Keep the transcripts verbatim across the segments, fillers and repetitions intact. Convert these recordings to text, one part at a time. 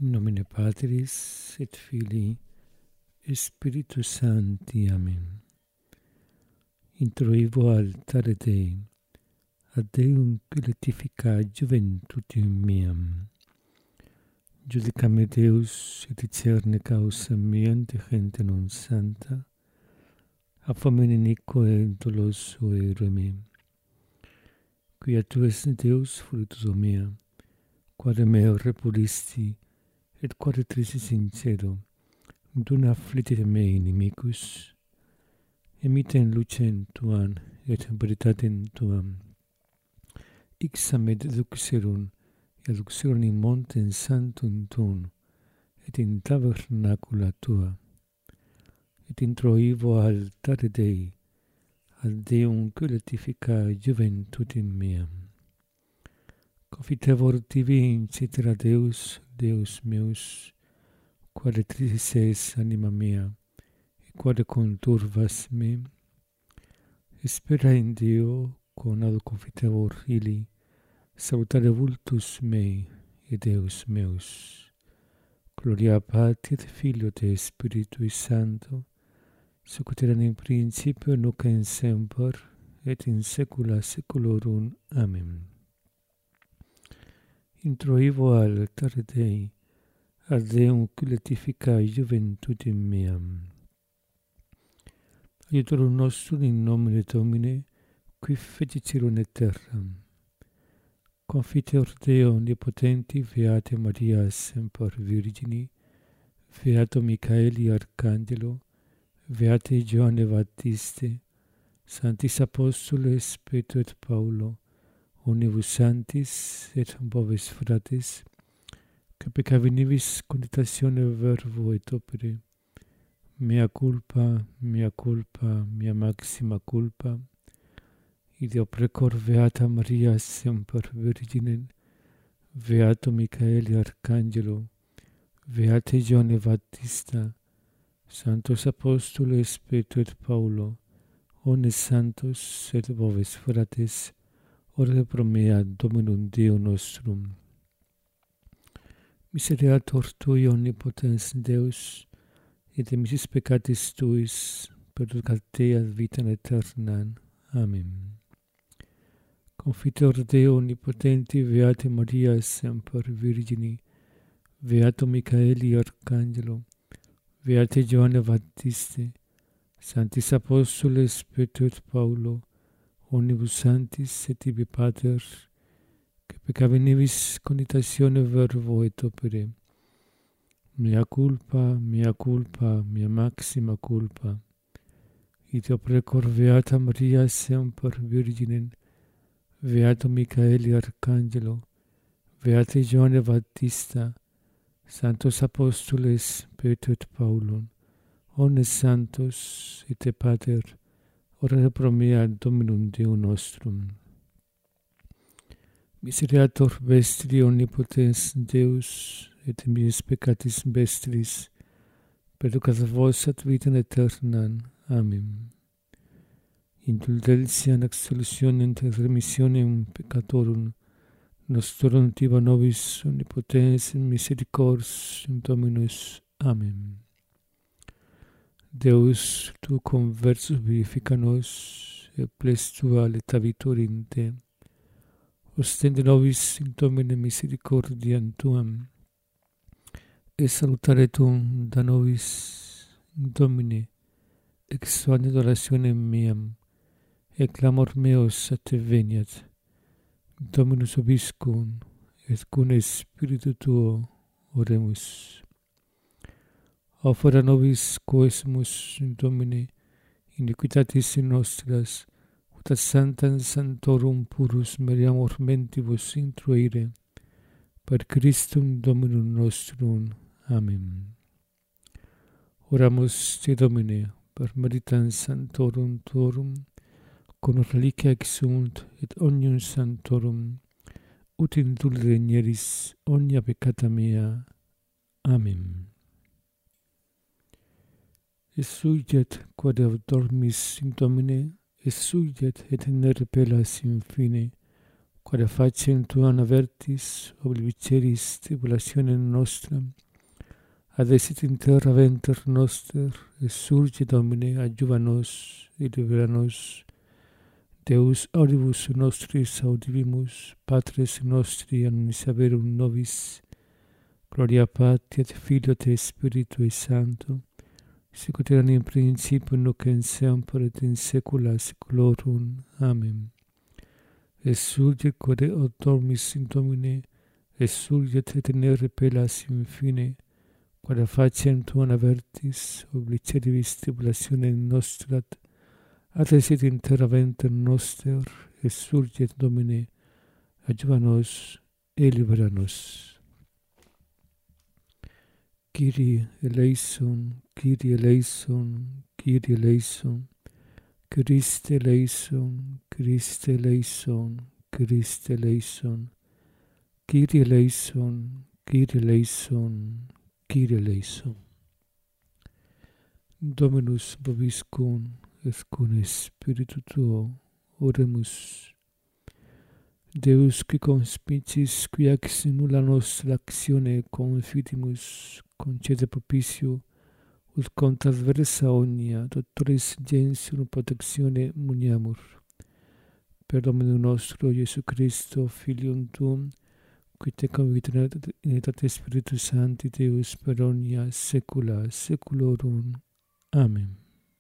In nomine Patris et Filii et Spiritus Sancti. Amen. Introivo altare Dei, ad Deum glorifica juventutem meam. Judicame Deus et discerne causa mea de gente non santa, a famine inique doloso ere me. Quia tu es Deus fructus mea, quare meo repulisti, et quare trisi sincero, duna afflittite me inimicus, emitem lucem tuam et veritatem tuam. Ixam et duxerum, et duxerum in montem sanctum tuum, et in tabernacula tua, et introivo altare Dei, ad Deum glorifica juventutem meam. Confitevor tibi incitera Deus, Deus meus, quare trisis es anima mea, et quare conturvas me, spera in Deo, conado confitevor ili, salutare vultus mei, et Deus meus. Gloria Patri et Filio et Spiritui Sancto, sicut erat in principio, nunc et semper, et in saecula saeculorum. Amen. Introivo altare Dei, ad Deum glorifica juventutem meam. Aiutorum nostrum in nomine Domini, qui fecit caelum et terram. Confiteor Deo omnipotenti, Beate Maria semper Virgini, Beato Michaeli Arcangelo, Beate Johanne Baptiste, Sanctis Apostoles Petro et Paulo, omnibus sanctis et boves fratres, que peccavinibus conditatione verbo et opere, mea culpa, mea culpa, mea maxima culpa, ideo precor Beata Maria semper Virginem, Beato Michaeli Arcangelo, Beate Johanne Baptista, Sanctos Apostoles Petro et Paulo, omnes santos et boves fratres, ora pro mea Dominum Deo nostrum. Misereatur Tui omnipotens Deus, et de missis peccatis Tuis, perducat te ad vitam aeternam. Amen. Confiteor Deo omnipotenti, Beate Maria semper Virgini, Beato Michaeli Arcangelo, Beate Johanne Baptiste, Sanctis Apostoles Petro et Paulo, omnibus sanctis et tibi Pater, que peccavinibus conditatione verbo et opere, mea culpa, mea culpa, mea maxima culpa, ideo precor Beata Maria semper Virginem, Beato Michaeli Arcangelo, Beate Johanne Baptista, Sanctos Apostoles Petro et Paulo, omnes santos et te Pater, ora pro mea Dominum Deo nostrum. Misereatur vestri omnipotens Deus, et mis peccatis vestris, perducat vos ad vitam aeternam. Amen. Indulgentiam absolutionem et remissionem peccatorum nostrum tiba nobis omnipotens misericors Dominus. Amen. Deus, tu conversus vivifica nos, et ples tua letavitur in te. Ostende nobis in Domine misericordiam tuam, et salutare tuum da nobis in Domine, ex suam adorationem meam, et clamor meos a te veniat. Dominus obiscum, et cum Spiritu tuo oremus. Offera nobis quesumus in Domine, iniquitatis nostras, ut ad sanctam sanctorum purus meriamur mentibus intruire, per Christum Dominum nostrum. Amen. Oramus te Domine, per meritam sanctorum tuorum, con reliquia exumunt et omnium sanctorum, ut indulge regneris omnia peccata mea. Amen. Essuiget quod dormis in Domine, essuiget et ne repellas in fine, quale facem tuam avertis, obliviceris tribulationem nostram, adessit in terra venter noster, et surge Domine, adjuva nos, et libera nos. Deus auribus nostris audivimus, Patres nostri annuntiaverum nobis, gloria Patri et Filio et Spiritui Sancto, sicut erat in principio nunc et semper et in saecula saeculorum. Amen. Exsulget corde od dormis in Domine, exsulget et tenere pelas in fine, quale facem tuam avertis, obliceribus tribulationem nostrat, adessit in terra venter noster, exsulget Domine, adjuva nos, et libera nos. Kyrie eleison, Kyrie eleison, Kyrie eleison, Christe eleison, Christe eleison, Christe eleison, Kyrie eleison, Kyrie eleison, Kyrie eleison. Dominus vobiscum, et cum spiritu tuo, oremus. Deus qui conspicis, qui ex nulla nostra actione confidimus, concede propicio, ut contra adversa omnia doctoris gentium protectione muniamur. Per Dominum nostro Iesu Christo, Filium tuum, qui te convita in etate Spiritus Sancti Deus per omnia saecula saeculorum. Amen.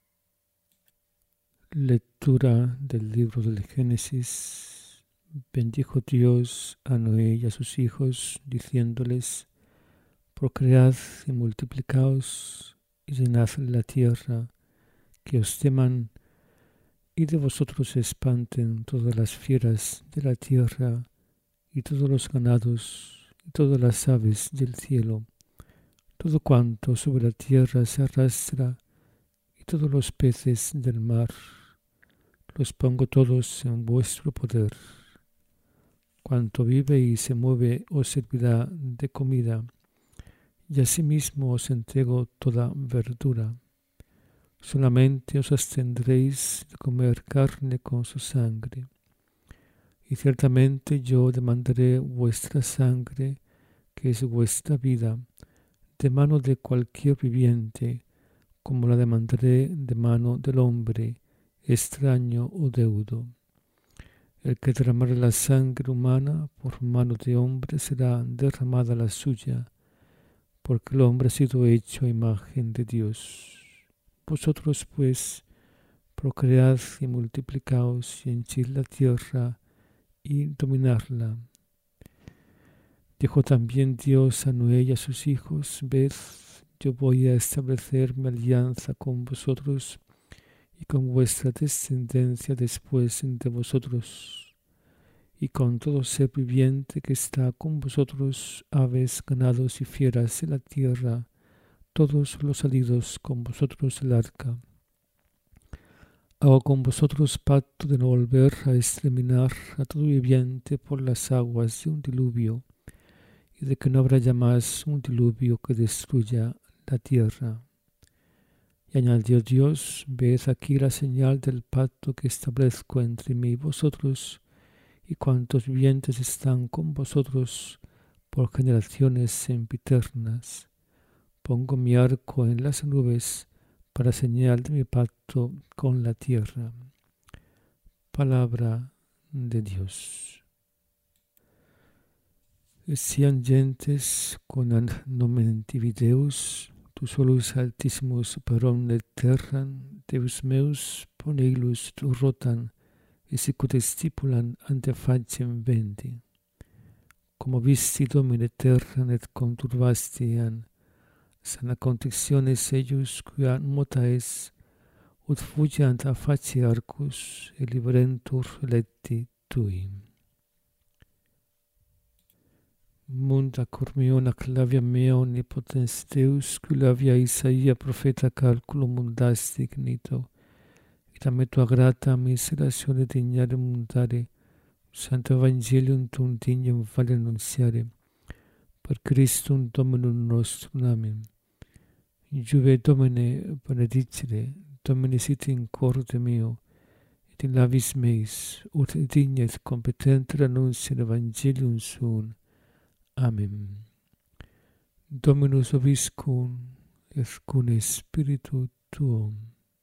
Lectura del libro del Génesis. Bendijo Dios a Noé y a sus hijos, diciéndoles: procread y multiplicaos, y llenad la tierra, que os teman, y de vosotros se espanten todas las fieras de la tierra, y todos los ganados, y todas las aves del cielo, todo cuanto sobre la tierra se arrastra, y todos los peces del mar. Los pongo todos en vuestro poder. Cuanto vive y se mueve os servirá de comida, y asimismo os entrego toda verdura. Solamente os abstendréis de comer carne con su sangre. Y ciertamente yo demandaré vuestra sangre, que es vuestra vida, de mano de cualquier viviente, como la demandaré de mano del hombre, extraño o deudo. El que derramare la sangre humana por mano de hombre será derramada la suya, porque el hombre ha sido hecho a imagen de Dios. Vosotros pues procread y multiplicaos y henchid la tierra y dominadla. Dijo también Dios a Noé y a sus hijos: ved, yo voy a establecer mi alianza con vosotros y con vuestra descendencia después de vosotros, y con todo ser viviente que está con vosotros, aves, ganados y fieras de la tierra, todos los salidos con vosotros del arca. Hago con vosotros pacto de no volver a exterminar a todo viviente por las aguas de un diluvio, y de que no habrá ya más un diluvio que destruya la tierra. Y añadió Dios: ved aquí la señal del pacto que establezco entre mí y vosotros, y cuantos vivientes están con vosotros por generaciones sempiternas. Pongo mi arco en las nubes para señal de mi pacto con la tierra. Palabra de Dios. Sian gentes con nomen tibi Deus, tu solus altissimus super omne terram, Deus meus, pone illus tu rotan, et sicut stipulan ante facem vendi. Como visti Domine terram et conturbasti-an, sana contictiones eius quia motaes, ut fugiant a facie arcus, et liberentur electi tui. Munda cormiona clavia mea omnipotens Deus, culavia Isaia profeta calculo mundasti ignito, et a me tua grata miseratione dignare mundare, Santo Evangelium tuum dignum vale annunciare, per Christum Dominum nostrum. Amen. Juve Domine benedicere, Domine sit in corde meo, din lavis meis, ut dignet competenter annuncian evangelium suum. Amen. Dominus vobiscum, et cum spiritu tuum.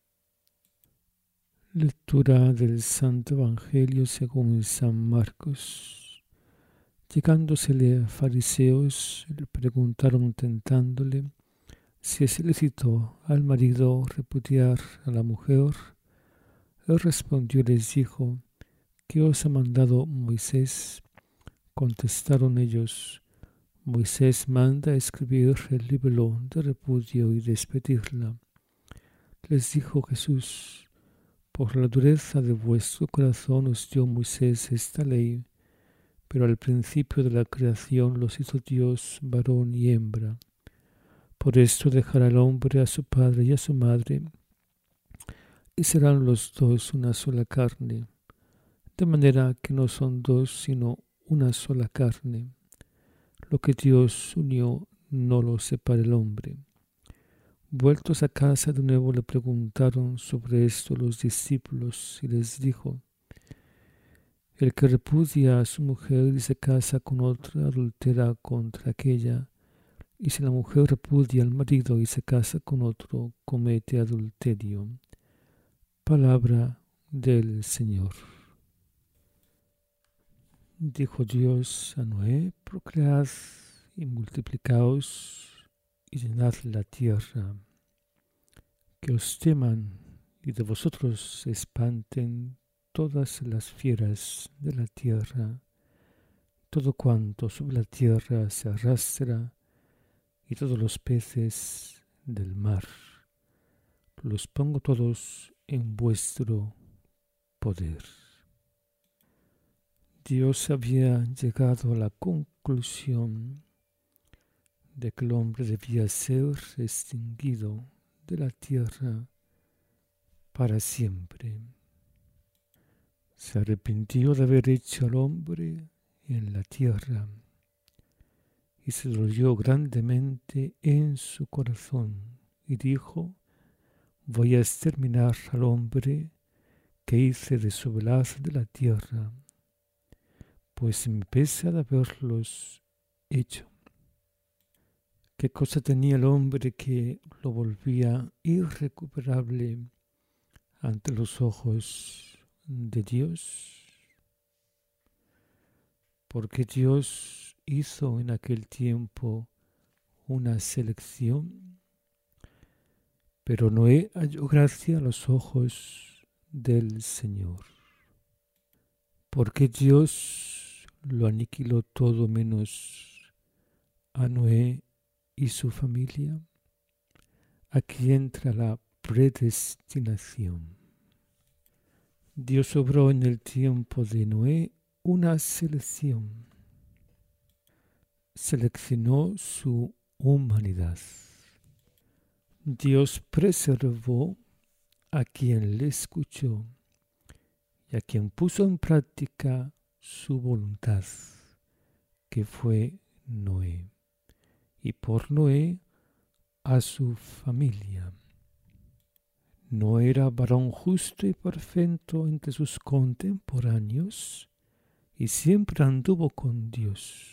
Lectura del Santo Evangelio según San Marcos. Llegándosele a fariseos, le preguntaron tentándole si es lícito al marido repudiar a la mujer. Él respondió y les dijo: ¿Qué os ha mandado Moisés? Contestaron ellos: Moisés manda escribir el libro de repudio y despedirla. Les dijo Jesús: por la dureza de vuestro corazón os dio Moisés esta ley, pero al principio de la creación los hizo Dios varón y hembra. Por esto dejará el hombre a su padre y a su madre, y serán los dos una sola carne. De manera que no son dos, sino una sola carne. Lo que Dios unió, no lo separe el hombre. Vueltos a casa de nuevo le preguntaron sobre esto los discípulos, y les dijo: el que repudia a su mujer y se casa con otra adultera contra aquella, y si la mujer repudia al marido y se casa con otro, comete adulterio. Palabra del Señor. Dijo Dios a Noé: procread y multiplicaos y llenad la tierra. Que os teman y de vosotros se espanten todas las fieras de la tierra, todo cuanto sobre la tierra se arrastra, y todos los peces del mar. Los pongo todos en vuestro poder. Dios había llegado a la conclusión de que el hombre debía ser extinguido de la tierra para siempre. Se arrepintió de haber hecho al hombre en la tierra y se dolió grandemente en su corazón y dijo: voy a exterminar al hombre que hice de sobre la haz de la tierra, pues me pesa de haberlos hecho. ¿Qué cosa tenía el hombre que lo volvía irrecuperable ante los ojos de Dios? Porque Dios hizo en aquel tiempo una selección, pero Noé halló gracia a los ojos del Señor. Porque Dios lo aniquiló todo menos a Noé y su familia. Aquí entra la predestinación. Dios obró en el tiempo de Noé una selección. Seleccionó su humanidad. Dios preservó a quien le escuchó y a quien puso en práctica su voluntad, que fue Noé, y por Noé a su familia. No era varón justo y perfecto entre sus contemporáneos, y siempre anduvo con Dios.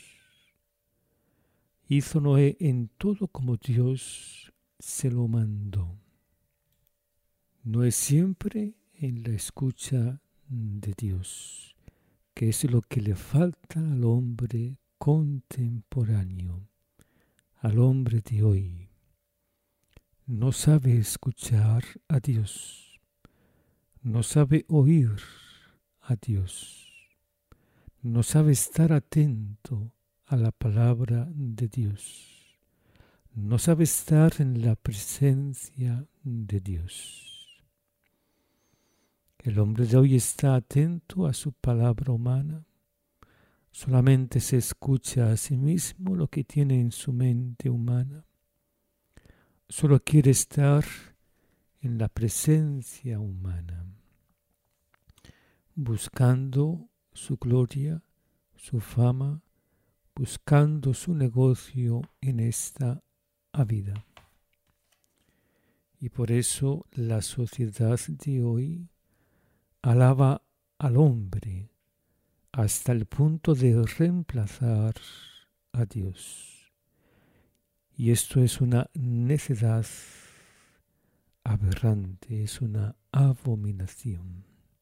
Hizo Noé en todo como Dios se lo mandó. Noé siempre en la escucha de Dios, que es lo que le falta al hombre contemporáneo, al hombre de hoy. No sabe escuchar a Dios, no sabe oír a Dios, no sabe estar atento a la palabra de Dios, no sabe estar en la presencia de Dios. El hombre de hoy está atento a su palabra humana, solamente se escucha a sí mismo lo que tiene en su mente humana. Solo quiere estar en la presencia humana, buscando su gloria, su fama, buscando su negocio en esta vida. Y por eso la sociedad de hoy alaba al hombre hasta el punto de reemplazar a Dios. Y esto es una necedad aberrante, es una abominación.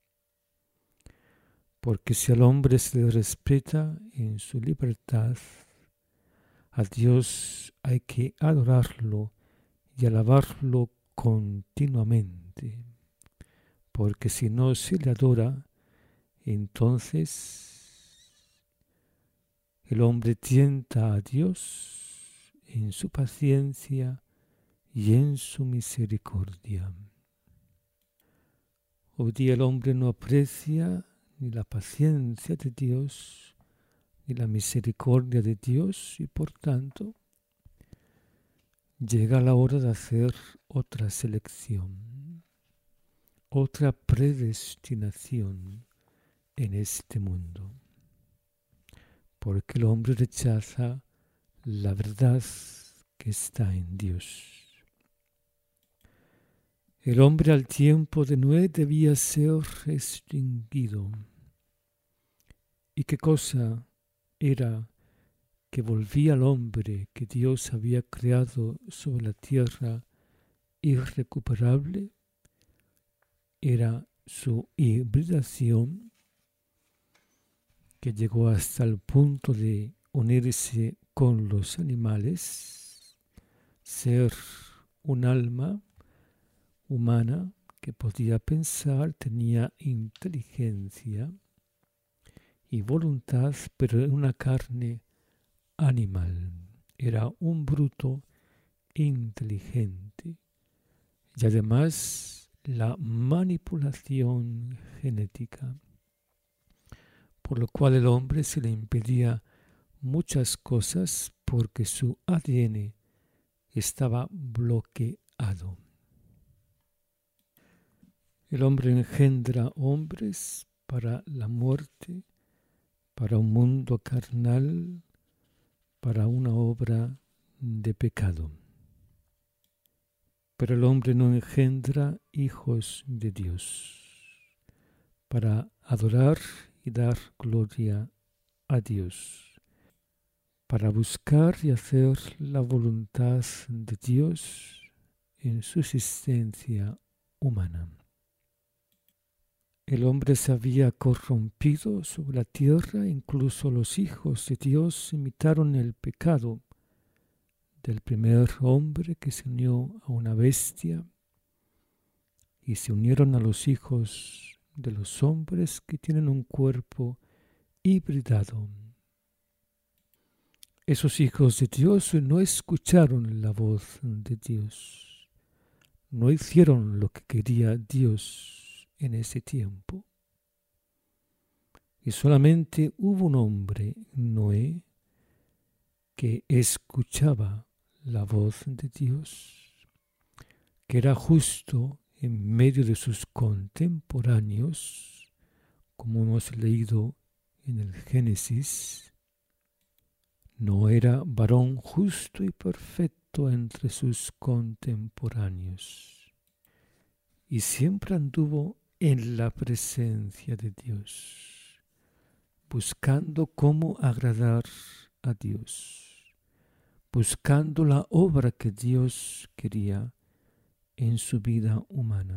Porque si al hombre se le respeta en su libertad, a Dios hay que adorarlo y alabarlo continuamente. Porque si no se le adora, entonces el hombre tienta a Dios en su paciencia y en su misericordia. Hoy día el hombre no aprecia ni la paciencia de Dios, ni la misericordia de Dios, y por tanto llega la hora de hacer otra selección, otra predestinación en este mundo. Porque el hombre rechaza la verdad que está en Dios. El hombre al tiempo de Noé debía ser extinguido. ¿Y qué cosa era que volvía al hombre que Dios había creado sobre la tierra irrecuperable? Era su hibridación, que llegó hasta el punto de unirse con los animales, ser un alma humana que podía pensar, tenía inteligencia y voluntad, pero en una carne animal. Era un bruto inteligente. Y además la manipulación genética, por lo cual el hombre se le impedía muchas cosas porque su A D N estaba bloqueado. El hombre engendra hombres para la muerte, para un mundo carnal, para una obra de pecado. Pero el hombre no engendra hijos de Dios para adorar y dar gloria a Dios, para buscar y hacer la voluntad de Dios en su existencia humana. El hombre se había corrompido sobre la tierra, incluso los hijos de Dios imitaron el pecado del primer hombre que se unió a una bestia y se unieron a los hijos de los hombres que tienen un cuerpo hibridado. Esos hijos de Dios no escucharon la voz de Dios, no hicieron lo que quería Dios en ese tiempo. Y solamente hubo un hombre, Noé, que escuchaba la voz de Dios, que era justo en medio de sus contemporáneos, como hemos leído en el Génesis. No era varón justo y perfecto entre sus contemporáneos, y siempre anduvo en la presencia de Dios, buscando cómo agradar a Dios, buscando la obra que Dios quería en su vida humana.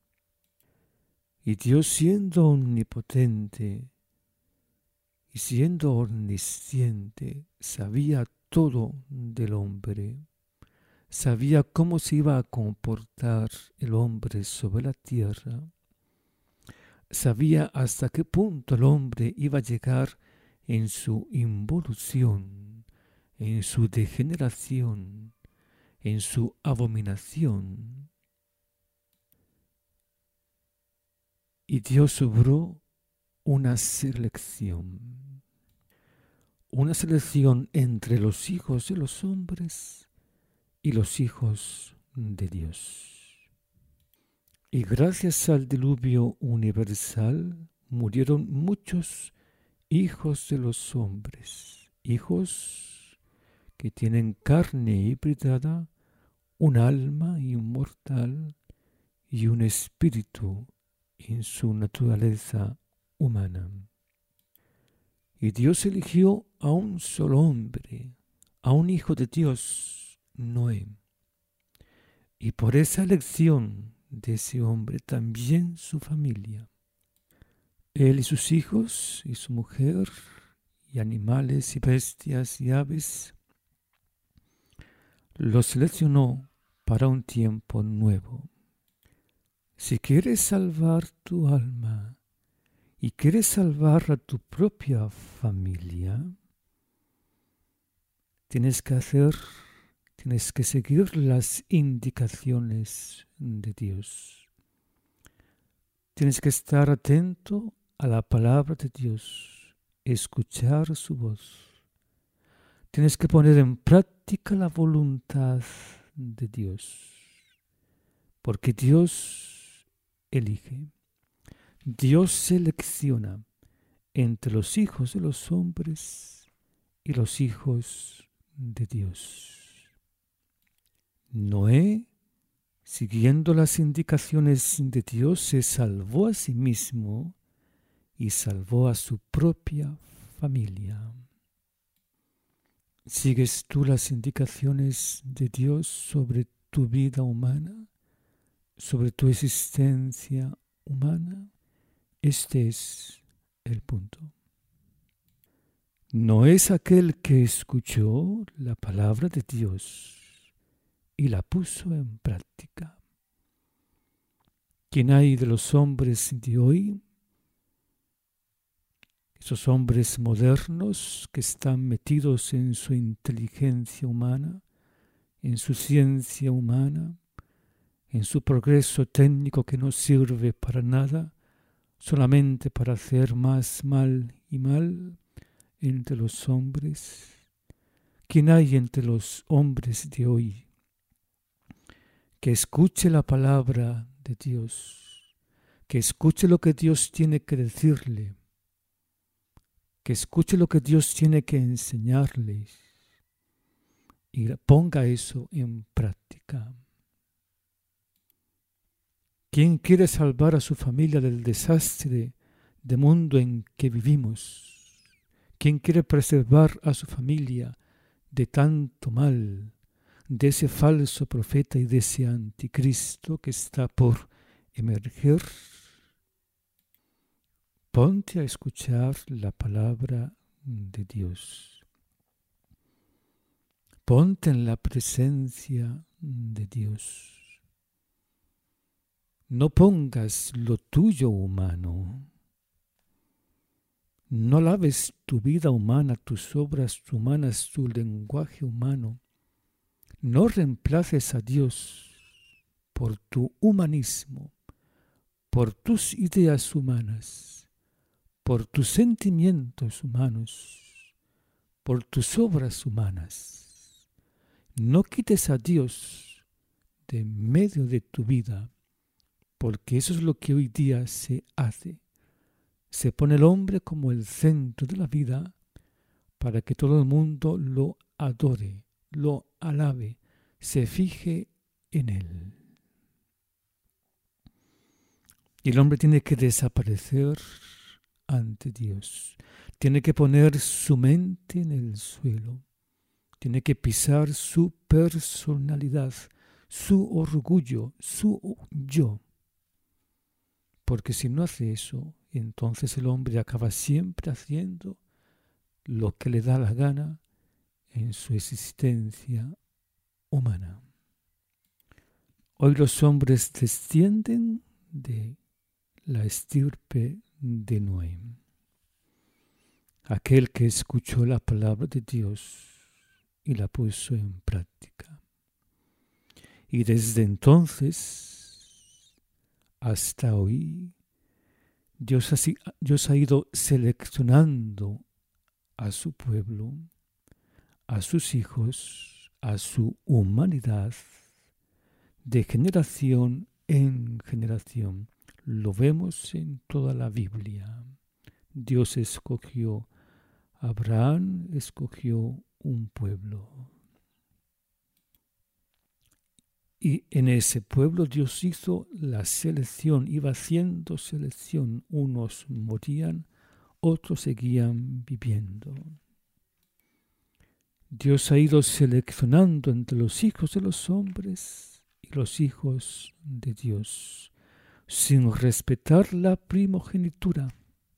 Y Dios, siendo omnipotente y siendo omnisciente, sabía todo del hombre, sabía cómo se iba a comportar el hombre sobre la tierra, sabía hasta qué punto el hombre iba a llegar en su involución, en su degeneración, en su abominación. Y Dios obró una selección, una selección entre los hijos de los hombres y los hijos de Dios. Y gracias al diluvio universal murieron muchos hijos de los hombres, hijos que tienen carne hibridada, un alma inmortal y un espíritu en su naturaleza humana. Y Dios eligió a un solo hombre, a un hijo de Dios, Noé. Y por esa elección de ese hombre también su familia. Él y sus hijos y su mujer y animales y bestias y aves los seleccionó para un tiempo nuevo. Si quieres salvar tu alma y quieres salvar a tu propia familia, tienes que hacer, tienes que seguir las indicaciones de Dios. Tienes que estar atento a la palabra de Dios, escuchar su voz. Tienes que poner en práctica la voluntad de Dios, porque Dios elige, Dios selecciona entre los hijos de los hombres y los hijos de Dios. Noé, siguiendo las indicaciones de Dios, se salvó a sí mismo y salvó a su propia familia. ¿Sigues tú las indicaciones de Dios sobre tu vida humana, sobre tu existencia humana? Este es el punto. No es aquel que escuchó la palabra de Dios y la puso en práctica. ¿Quién hay de los hombres de hoy? Esos hombres modernos que están metidos en su inteligencia humana, en su ciencia humana, en su progreso técnico que no sirve para nada, solamente para hacer más mal y mal entre los hombres. ¿Quién hay entre los hombres de hoy que escuche la palabra de Dios, que escuche lo que Dios tiene que decirle, que escuche lo que Dios tiene que enseñarles y ponga eso en práctica? ¿Quién quiere salvar a su familia del desastre de mundo en que vivimos? ¿Quién quiere preservar a su familia de tanto mal, de ese falso profeta y de ese anticristo que está por emerger? Ponte a escuchar la palabra de Dios. Ponte en la presencia de Dios. No pongas lo tuyo humano. No laves tu vida humana, tus obras humanas, tu lenguaje humano. No reemplaces a Dios por tu humanismo, por tus ideas humanas, por tus sentimientos humanos, por tus obras humanas. No quites a Dios de medio de tu vida, porque eso es lo que hoy día se hace. Se pone el hombre como el centro de la vida para que todo el mundo lo adore, lo alabe, se fije en él. Y el hombre tiene que desaparecer ante Dios. Tiene que poner su mente en el suelo. Tiene que pisar su personalidad, su orgullo, su yo. Porque si no hace eso, entonces el hombre acaba siempre haciendo lo que le da la gana en su existencia humana. Hoy los hombres descienden de la estirpe de Noé, aquel que escuchó la palabra de Dios y la puso en práctica. Y desde entonces hasta hoy, Dios ha, Dios ha ido seleccionando a su pueblo, a sus hijos, a su humanidad, de generación en generación. Lo vemos en toda la Biblia. Dios escogió a Abraham, escogió un pueblo. Y en ese pueblo Dios hizo la selección, iba haciendo selección. Unos morían, otros seguían viviendo. Dios ha ido seleccionando entre los hijos de los hombres y los hijos de Dios, sin respetar la primogenitura.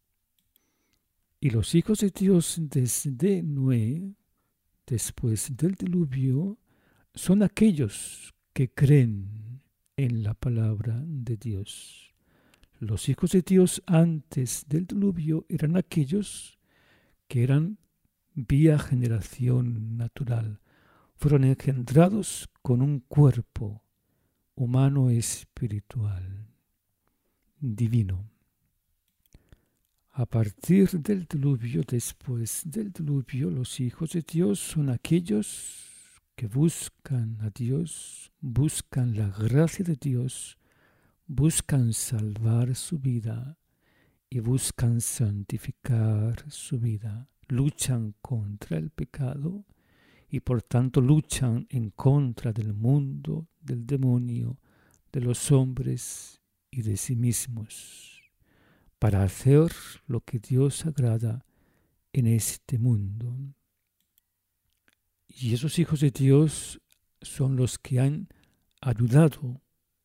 Y los hijos de Dios desde Noé, después del diluvio, son aquellos que creen en la palabra de Dios. Los hijos de Dios antes del diluvio eran aquellos que eran vía generación natural. Fueron engendrados con un cuerpo humano espiritual, divino. A partir del diluvio, después del diluvio, los hijos de Dios son aquellos que buscan a Dios, buscan la gracia de Dios, buscan salvar su vida y buscan santificar su vida. Luchan contra el pecado y por tanto luchan en contra del mundo, del demonio, de los hombres y de sí mismos, para hacer lo que Dios agrada en este mundo. Y esos hijos de Dios son los que han ayudado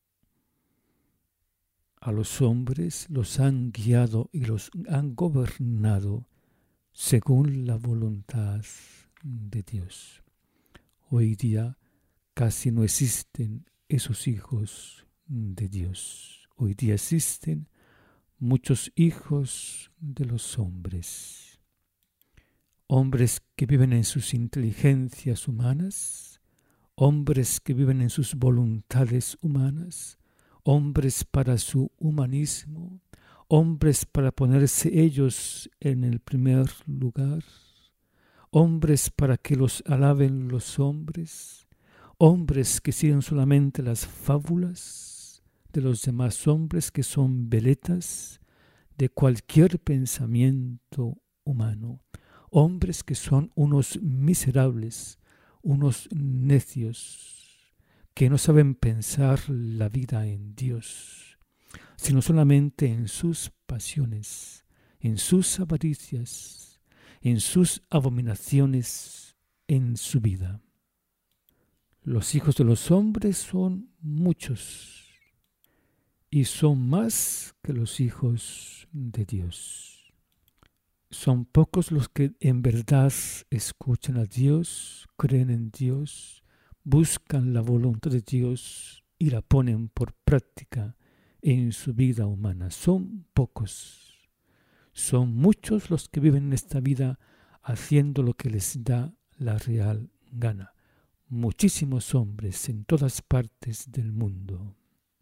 a los hombres, los han guiado y los han gobernado según la voluntad de Dios. Hoy día casi no existen esos hijos de Dios. Hoy día existen muchos hijos de los hombres. Hombres que viven en sus inteligencias humanas, hombres que viven en sus voluntades humanas, hombres para su humanismo, hombres para ponerse ellos en el primer lugar, hombres para que los alaben los hombres, hombres que siguen solamente las fábulas de los demás hombres que son veletas de cualquier pensamiento humano, hombres que son unos miserables, unos necios, que no saben pensar la vida en Dios, sino solamente en sus pasiones, en sus avaricias, en sus abominaciones en su vida. Los hijos de los hombres son muchos y son más que los hijos de Dios. Son pocos los que en verdad escuchan a Dios, creen en Dios, buscan la voluntad de Dios y la ponen por práctica en su vida humana. Son pocos. Son muchos los que viven en esta vida haciendo lo que les da la real gana. Muchísimos hombres en todas partes del mundo.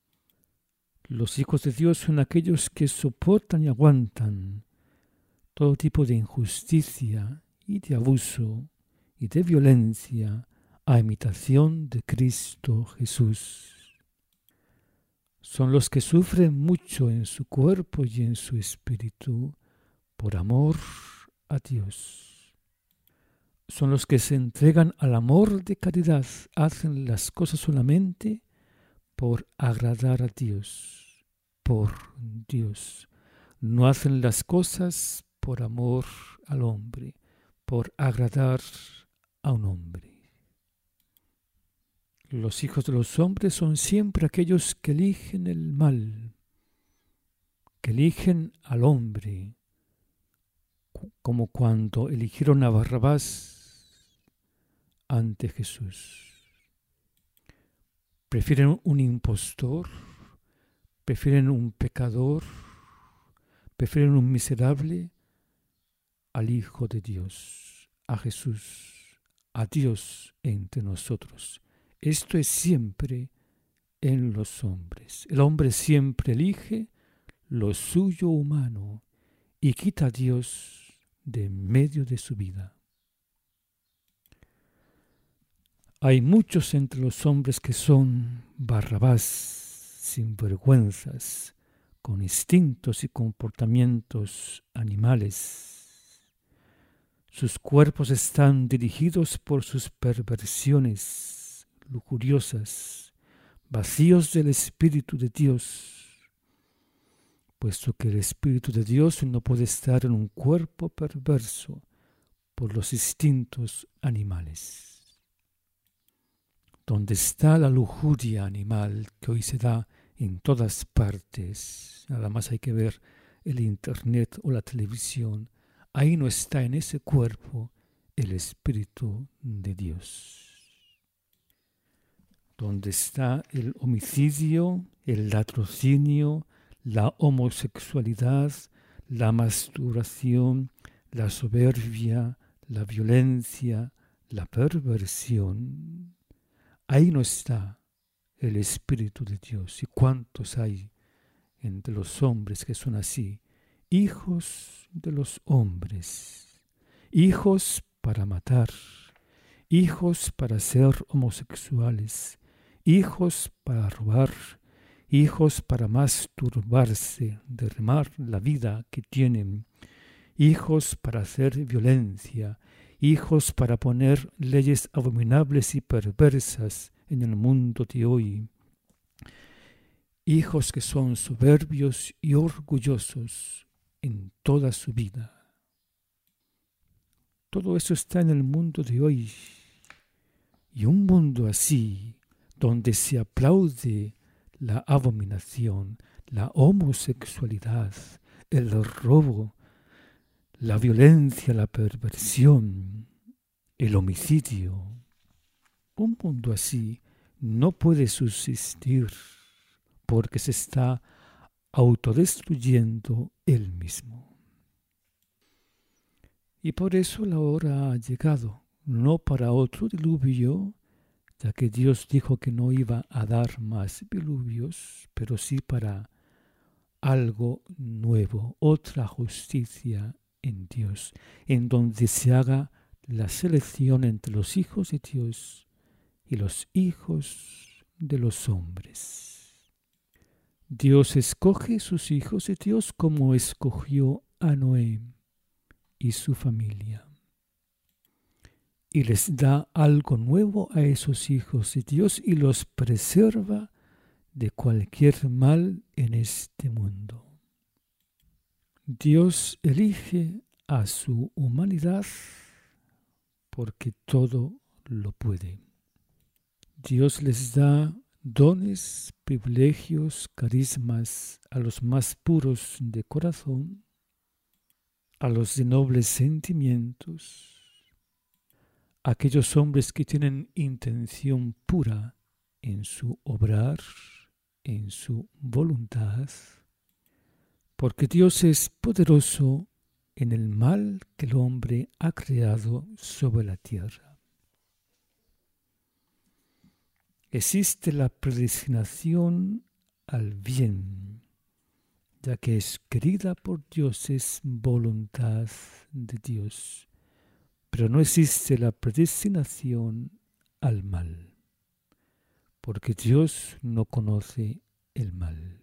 Los hijos de Dios son aquellos que soportan y aguantan todo tipo de injusticia y de abuso y de violencia a imitación de Cristo Jesús. Son los que sufren mucho en su cuerpo y en su espíritu por amor a Dios. Son los que se entregan al amor de caridad, hacen las cosas solamente por agradar a Dios, por Dios. No hacen las cosas por amor al hombre, por agradar a un hombre. Los hijos de los hombres son siempre aquellos que eligen el mal, que eligen al hombre, como cuando eligieron a Barrabás ante Jesús. Prefieren un impostor, prefieren un pecador, prefieren un miserable al Hijo de Dios, a Jesús, a Dios entre nosotros. Esto es siempre en los hombres. El hombre siempre elige lo suyo humano y quita a Dios de en medio de su vida. Hay muchos entre los hombres que son Barrabás, sinvergüenzas, con instintos y comportamientos animales. Sus cuerpos están dirigidos por sus perversiones lujuriosas, vacíos del Espíritu de Dios, puesto que el Espíritu de Dios no puede estar en un cuerpo perverso por los instintos animales. Donde está la lujuria animal que hoy se da en todas partes, nada más hay que ver el internet o la televisión, ahí no está en ese cuerpo el Espíritu de Dios. Donde está el homicidio, el latrocinio, la homosexualidad, la masturbación, la soberbia, la violencia, la perversión, ahí no está el Espíritu de Dios. ¿Y cuántos hay entre los hombres que son así? Hijos de los hombres, hijos para matar, hijos para ser homosexuales, hijos para robar, hijos para masturbarse, derramar la vida que tienen, hijos para hacer violencia, hijos para poner leyes abominables y perversas en el mundo de hoy, hijos que son soberbios y orgullosos en toda su vida. Todo eso está en el mundo de hoy. Y un mundo así, donde se aplaude la abominación, la homosexualidad, el robo, la violencia, la perversión, el homicidio. Un mundo así no puede subsistir porque se está autodestruyendo él mismo. Y por eso la hora ha llegado, no para otro diluvio, ya que Dios dijo que no iba a dar más diluvios, pero sí para algo nuevo, otra justicia en Dios, en donde se haga la selección entre los hijos de Dios y los hijos de los hombres. Dios escoge sus hijos de Dios como escogió a Noé y su familia. Y les da algo nuevo a esos hijos de Dios y los preserva de cualquier mal en este mundo. Dios elige a su humanidad porque todo lo puede. Dios les da dones, privilegios, carismas a los más puros de corazón, a los de nobles sentimientos, a aquellos hombres que tienen intención pura en su obrar, en su voluntad, porque Dios es poderoso en el mal que el hombre ha creado sobre la tierra. Existe la predestinación al bien, ya que es querida por Dios, es voluntad de Dios, pero no existe la predestinación al mal, porque Dios no conoce el mal.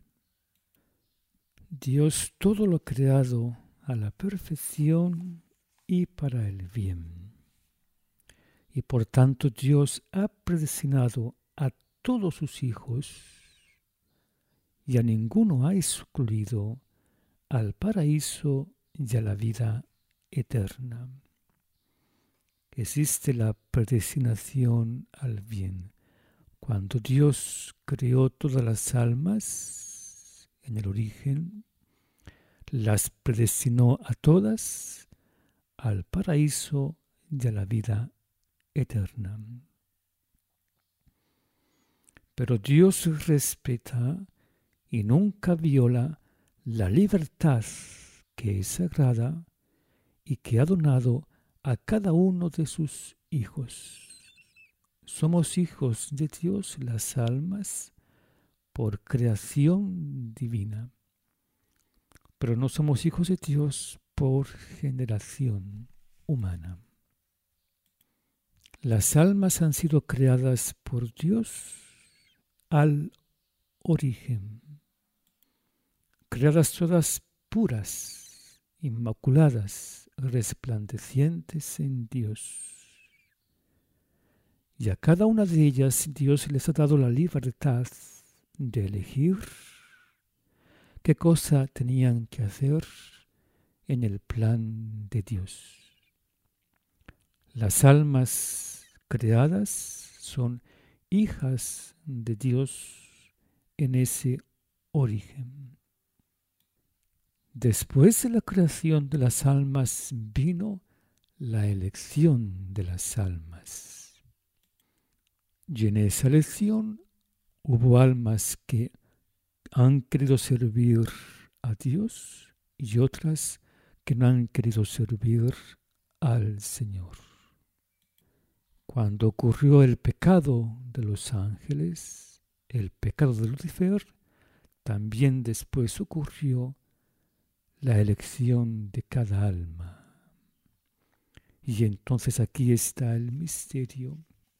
Dios todo lo ha creado a la perfección y para el bien. Y por tanto Dios ha predestinado a todos sus hijos y a ninguno ha excluido al paraíso y a la vida eterna. Existe la predestinación al bien. Cuando Dios creó todas las almas en el origen, las predestinó a todas al paraíso y a la vida eterna. Pero Dios respeta y nunca viola la libertad que es sagrada y que ha donado a cada uno de sus hijos. Somos hijos de Dios, las almas, por creación divina, pero no somos hijos de Dios por generación humana. Las almas han sido creadas por Dios al origen, creadas todas puras, inmaculadas, resplandecientes en Dios. Y a cada una de ellas Dios les ha dado la libertad de elegir qué cosa tenían que hacer en el plan de Dios. Las almas creadas son hijas de Dios en ese origen. Después de la creación de las almas vino la elección de las almas. Y en esa elección hubo almas que han querido servir a Dios y otras que no han querido servir al Señor. Cuando ocurrió el pecado de los ángeles, el pecado de Lucifer, también después ocurrió la elección de cada alma. Y entonces aquí está el misterio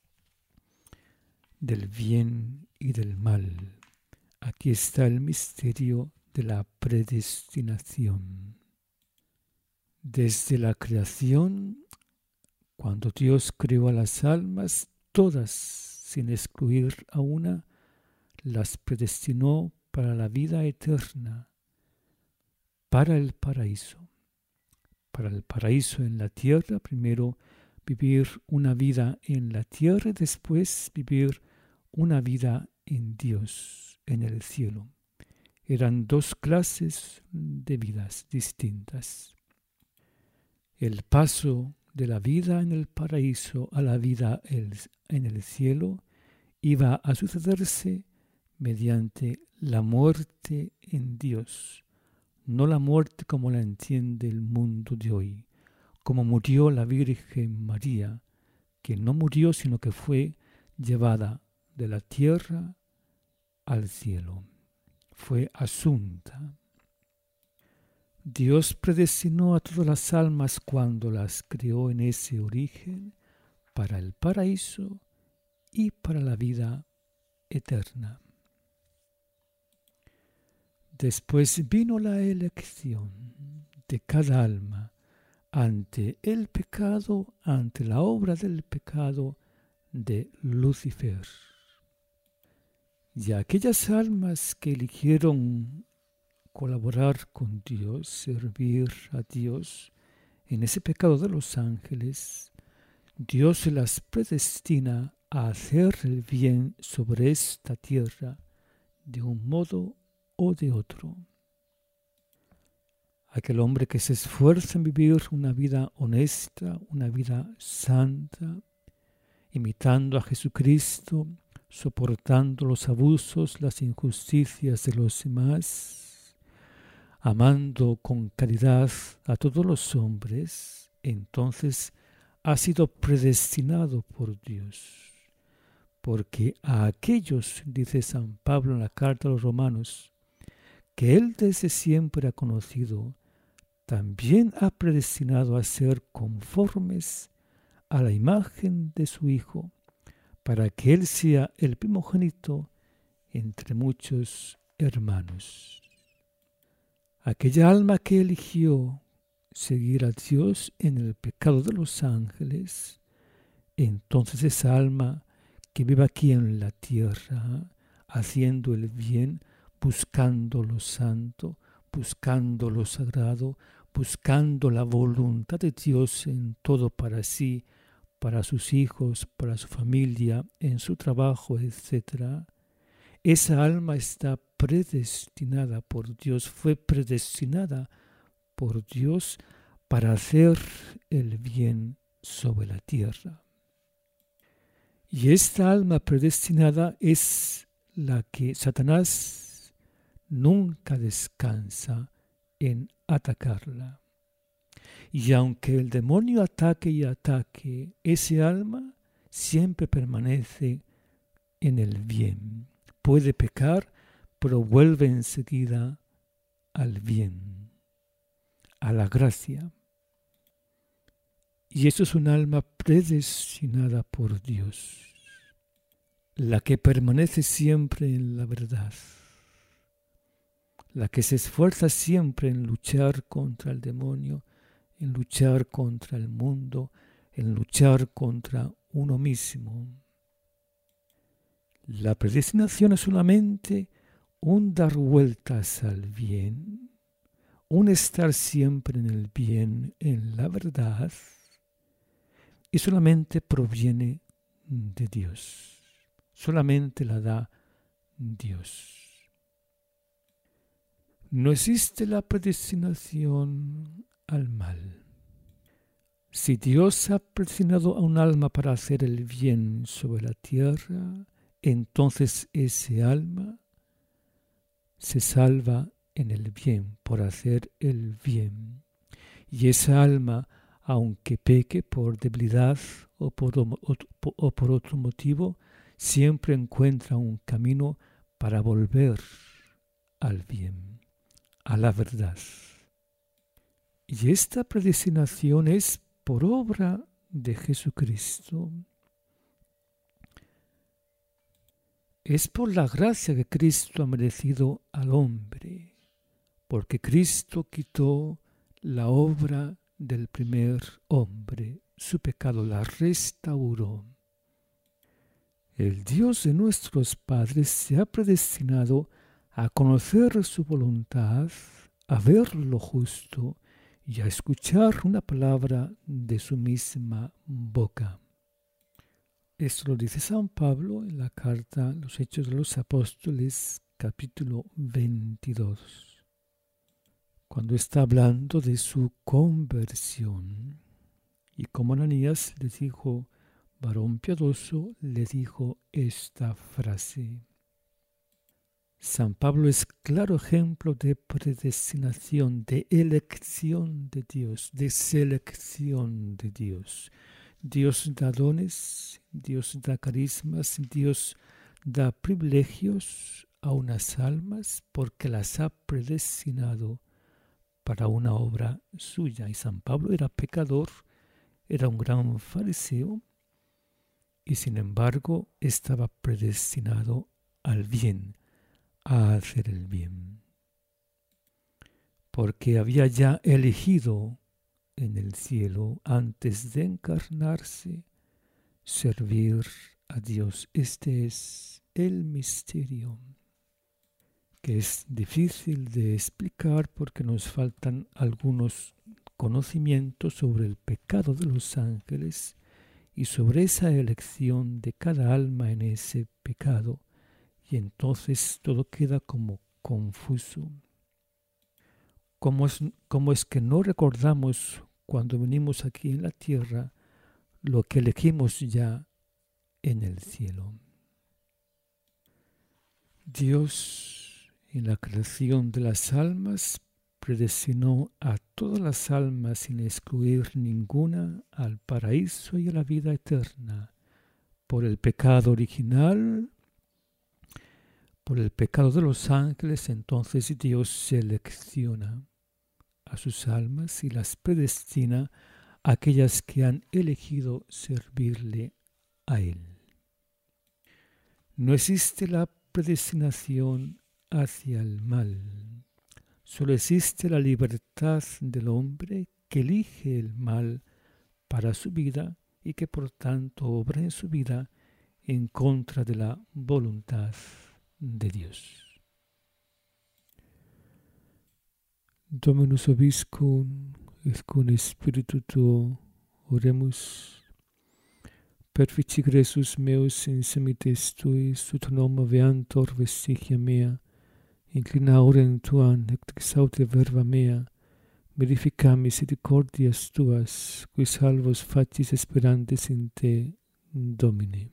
del bien y del mal. Aquí está el misterio de la predestinación. Desde la creación, cuando Dios creó a las almas, todas, sin excluir a una, las predestinó para la vida eterna, para el paraíso. Para el paraíso en la tierra, primero vivir una vida en la tierra y después vivir una vida en Dios, en el cielo. Eran dos clases de vidas distintas. El paso de la vida en el paraíso a la vida en el cielo iba a sucederse mediante la muerte en Dios, no la muerte como la entiende el mundo de hoy, como murió la Virgen María, que no murió sino que fue llevada de la tierra al cielo, fue asunta. Dios predestinó a todas las almas cuando las creó en ese origen para el paraíso y para la vida eterna. Después vino la elección de cada alma ante el pecado, ante la obra del pecado de Lucifer. Y aquellas almas que eligieron colaborar con Dios, servir a Dios en ese pecado de los ángeles, Dios se las predestina a hacer el bien sobre esta tierra de un modo o de otro. Aquel hombre que se esfuerza en vivir una vida honesta, una vida santa, imitando a Jesucristo, soportando los abusos, las injusticias de los demás, amando con caridad a todos los hombres, entonces ha sido predestinado por Dios. Porque a aquellos, dice San Pablo en la carta a los Romanos, que Él desde siempre ha conocido, también ha predestinado a ser conformes a la imagen de su Hijo, para que Él sea el primogénito entre muchos hermanos. Aquella alma que eligió seguir a Dios en el pecado de los ángeles, entonces esa alma que vive aquí en la tierra, haciendo el bien, buscando lo santo, buscando lo sagrado, buscando la voluntad de Dios en todo para sí, para sus hijos, para su familia, en su trabajo, etcétera. Esa alma está predestinada por Dios, fue predestinada por Dios para hacer el bien sobre la tierra. Y esta alma predestinada es la que Satanás nunca descansa en atacarla. Y aunque el demonio ataque y ataque, ese alma siempre permanece en el bien. Puede pecar, pero vuelve enseguida al bien, a la gracia. Y eso es un alma predestinada por Dios, la que permanece siempre en la verdad, la que se esfuerza siempre en luchar contra el demonio, en luchar contra el mundo, en luchar contra uno mismo. La predestinación es solamente un dar vueltas al bien, un estar siempre en el bien, en la verdad, y solamente proviene de Dios. Solamente la da Dios. No existe la predestinación al mal. Si Dios ha predestinado a un alma para hacer el bien sobre la tierra, entonces ese alma se salva en el bien, por hacer el bien. Y esa alma, aunque peque por debilidad o por, o, o por otro motivo, siempre encuentra un camino para volver al bien, a la verdad. Y esta predestinación es por obra de Jesucristo. Es por la gracia que Cristo ha merecido al hombre, porque Cristo quitó la obra del primer hombre, su pecado la restauró. El Dios de nuestros padres se ha predestinado a conocer su voluntad, a ver lo justo y a escuchar una palabra de su misma boca. Esto lo dice San Pablo en la carta Los Hechos de los Apóstoles, capítulo veintidós, cuando está hablando de su conversión. Y como Ananías le dijo, varón piadoso, le dijo esta frase. San Pablo es claro ejemplo de predestinación, de elección de Dios, de selección de Dios. Dios da dones, Dios da carismas, Dios da privilegios a unas almas porque las ha predestinado para una obra suya. Y San Pablo era pecador, era un gran fariseo y sin embargo estaba predestinado al bien, a hacer el bien, porque había ya elegido en el cielo, antes de encarnarse, servir a Dios. Este es el misterio, que es difícil de explicar porque nos faltan algunos conocimientos sobre el pecado de los ángeles y sobre esa elección de cada alma en ese pecado, y entonces todo queda como confuso. ¿Cómo es, cómo es que no recordamos cuando venimos aquí en la tierra lo que elegimos ya en el cielo? Dios, en la creación de las almas, predestinó a todas las almas sin excluir ninguna al paraíso y a la vida eterna. Por el pecado original, por el pecado de los ángeles, entonces Dios selecciona a sus almas y las predestina a aquellas que han elegido servirle a Él. No existe la predestinación hacia el mal. Solo existe la libertad del hombre que elige el mal para su vida y que por tanto obra en su vida en contra de la voluntad de Dios. Dominus Vobiscum, et cum spiritu tuo, oremus. Perfici Cresus meus in semites tuis, ut noma veantor vestigia mea, inclina orem tuam, et exaute verba mea, verifica misericordias tuas, qui salvos facis esperantes in te, Domine.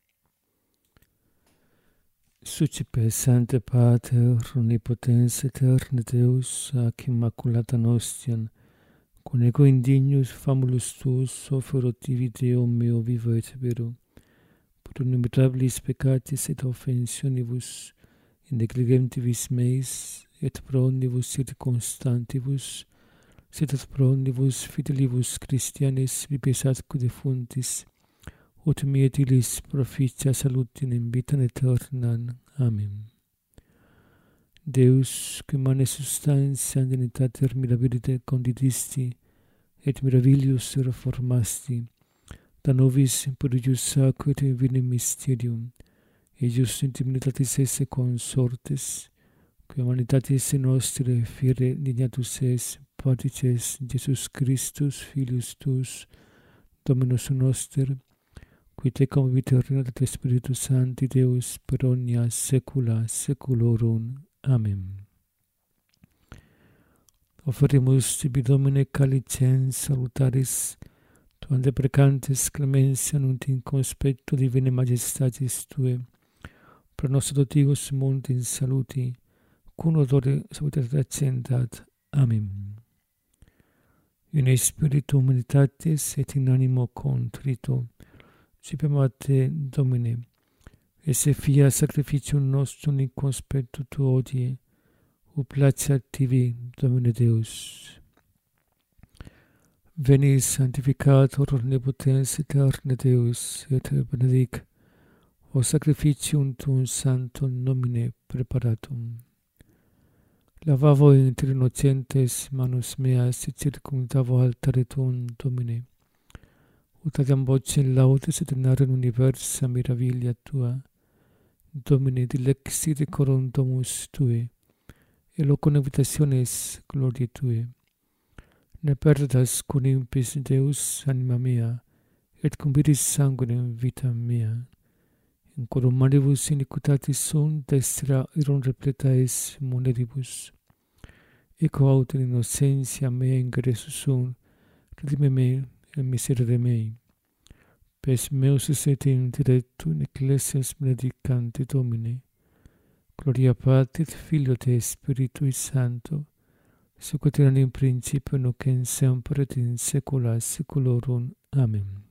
Sucipe Sancte Pater, omnipotens aeterne Deus, ac immaculata nostiam, con ego indignus famulus tuus offero tibi Deo meo vivo et vero, pro inimitabilis peccatis et offensionibus, in negligentibus meis, et pro omnibus circumstantibus, sed et pro omnibus fidelibus Christianis vivas atque defuntis, ut miet illis proficia salutin in vitam aeternam. Amen. Deus, qui mane substantia dignitatem mirabilite condidisti, et mirabilius reformasti, da nobis prodigius sacro et divinem mysterium, eius in divinitatis esse consortes, qui humanitatis nostre fiere dignatus es, Patrices Jesus Christus, Filius tuus, Dominus noster, qui tecum vita regnat et Spiritus Sancti Deus per omnia saecula saeculorum. Amen. Oferimus tibi Domine calicens salutaris, tuam deprecantes clementia nunt in conspecto divine majestatis Tue, pro nos dotigos munt in saluti, cum odore salutatis accendat. Amen. In spiritu humanitatis et in animo contrito, sipiam a Te, Domine, esse fia sacrificium nostrum in conspectu Tuo hodie, ut placeat Tibi, Domine Deus. Veni sanctificator omnipotens aeterne Deus, et benedic o sacrificium Tuum sanctum nomine preparatum. Lavavo inter innocentes manus meas et circumdavo altare Tuum, Domine, ut adiam vocem laudes et narrem universa miravilia Tua, Domine, dilexi decorum domus Tue, e locum habitationes gloriae Tue. Ne perdas cum impis Deus anima mea, et cum viris sanguinem vita mea. In corum manibus iniquitatis sunt, destra iron repleta es moneribus. Eco aut in innocentia mea ingressus sunt, redime me et miserere mei. Pes meus et in diretto in ecclesias benedicante Domine. Gloria Patri et Filio et Spiritui Sancto, sic ut erat in principio nunc et semper et in saecula saeculorum. Amen.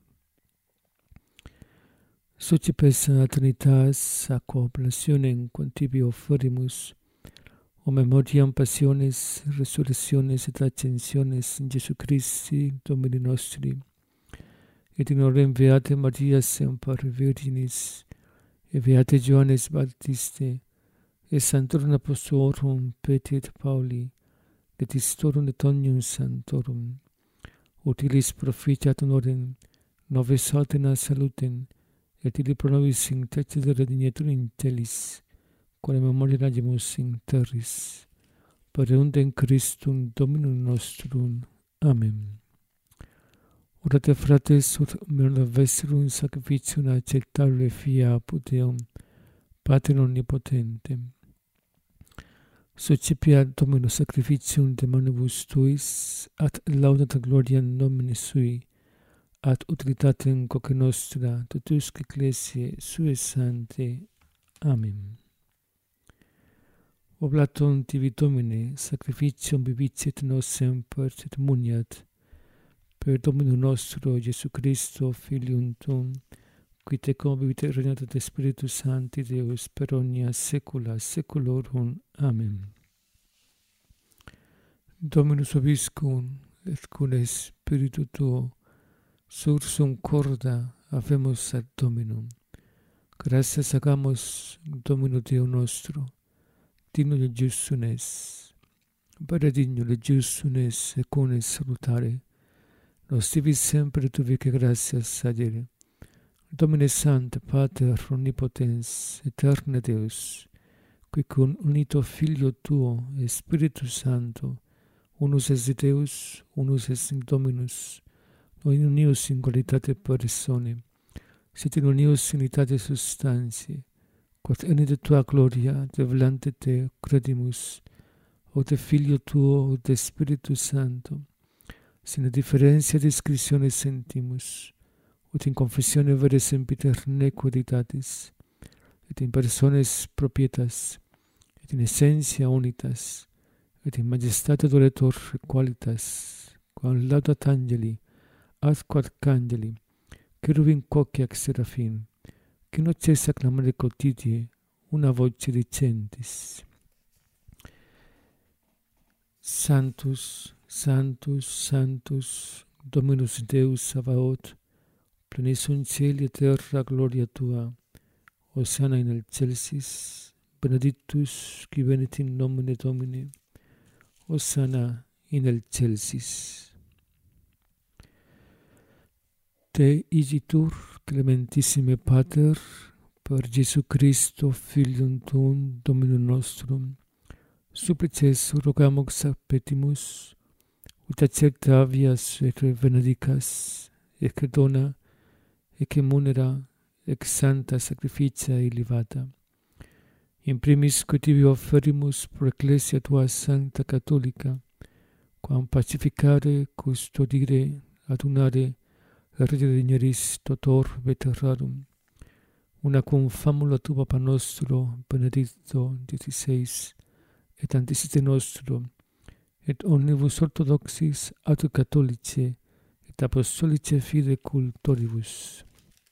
Socipes Trinitas ac oblationem quam tibi oferimus, o memoriam passiones, resurrectiones et ascensiones in Jesu Christi, Domini nostri, et in orem Beate Maria semper Virginis, et Beate Johannes Baptiste, et Sanctorum Apostolorum Petri et Pauli, et Istorum et omnium Sanctorum, utilis proficiat honorem, noves altena salutem, et illi pro nobis intercedere dignetur in celis, quale memoria nagimus in terris, per eundem Christum Dominum nostrum. Amen. Orate frates, ut meritor vestrum sacrificium acceptabile fia apud Deum, Pater omnipotentem. Sucipiat Dominus sacrificium de manibus Tuis, ad laudat gloriam nomine Sui, ad utilitatem quoque nostra, totusque ecclesiae Suae Sanctae. Amen. Oblatum Tibi Domine, sacrificium vivicet nos semper et muniat, per Dominum nostro Iesu Christo, Filium Tuum, qui tecum vivit et regnat et Spiritus Sancti Deus per omnia saecula saeculorum. Amen. Dominus vobiscum, et cum Spiritu Tuo, sursum corda habemus ad Dominum. Gratias hagamos Domino Deo nostro, digno de justum es, vere digno de justum es, et cum es salutare, nos tibi sempre tu vice gratias adire. Domine Sancte, Pater omnipotens, eterne Deus, qui cum unito Filio Tuo, et Spiritus Sancto, unus es Deus, unus es Dominus, non in unius in qualitate personae, sed in unius in unitate substantiae, quod ene de Tua gloria, develante Te credimus, o de Filio Tuo, o de Spiritus Sancto, sine differentia discritione sentimus, ut in confessione vere sempiter nequiditatis, et in persones propietas, et in essentia unitas, et in majestate doletor qualitas, quam laudat angeli, ad quad candeli, cherubim quoque seraphim, qui non cessa clamare quotidie, una voce dicentis. Sanctus, Sanctus, Sanctus, Dominus Deus Sabaoth, plenis sunt cieli et terra gloria Tua, Hosanna in excelsis, benedictus qui venit in nomine Domini, Hosanna in excelsis. Te igitur, clementissime Pater, per Gesù Cristo, Filium Tuum, Dominum nostrum, supplices rogamus a petimus, ut acceptavias et benedicas, ec dona, ec munera, ec santa sacrificia elevata. In primis que tibi offerimus pro Ecclesia tua Sancta Catholica, quam pacificare, custodire, adunare, reggere digneris totor veterarum, una cum famula tu Papa nostro, Benedicto diciseis, et anticite nostro, et omnibus orthodoxis aut catholice, et apostolice fide cultoribus.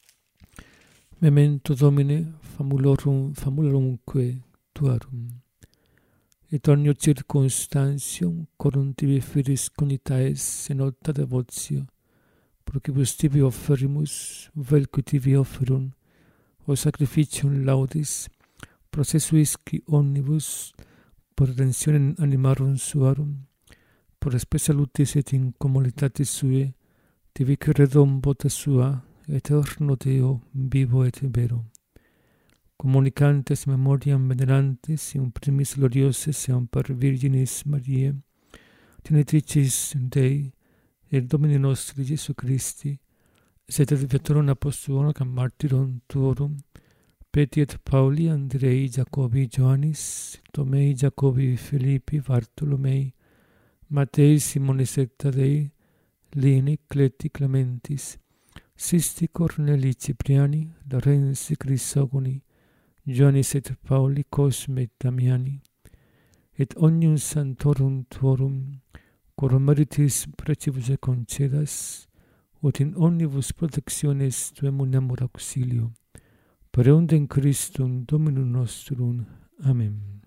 Memento Domine famulorum famulorumque tuarum, et omnio circumstantium corum tibi fidis cognitaes in alta devotio, procibus tibi offerimus, velque tibi offerum, o sacrificium laudis, processuisci omnibus, por redentionem animarum suarum, por spes salutis et in commoditatis sue, tibi credom vota sua, eterno Deo, vivo et vero. Comunicantes memoriam venerantes, in primis glorioses eam per Virginis Mariae, Tenitricis Dei, et Domini nostri Jesu Christi, sed et veterum apostolorum et martyrum tuorum, Petri et Pauli, Andrei, Jacobi, Ioannis, Tomei, Jacobi, Filippi, Bartolomei, Matei, Simonis et Tadei, Lini, Cleti, Clementis, Sisti, Corneli, Cipriani, Larensi, Crisogoni, Ioannis et Pauli, Cosme et Damiani, et omnium santorum tuorum, coram meritis precibus et concedas, ut in omnibus protectiones tuem unamur auxilio, per eundem Christum Dominum nostrum. Amen.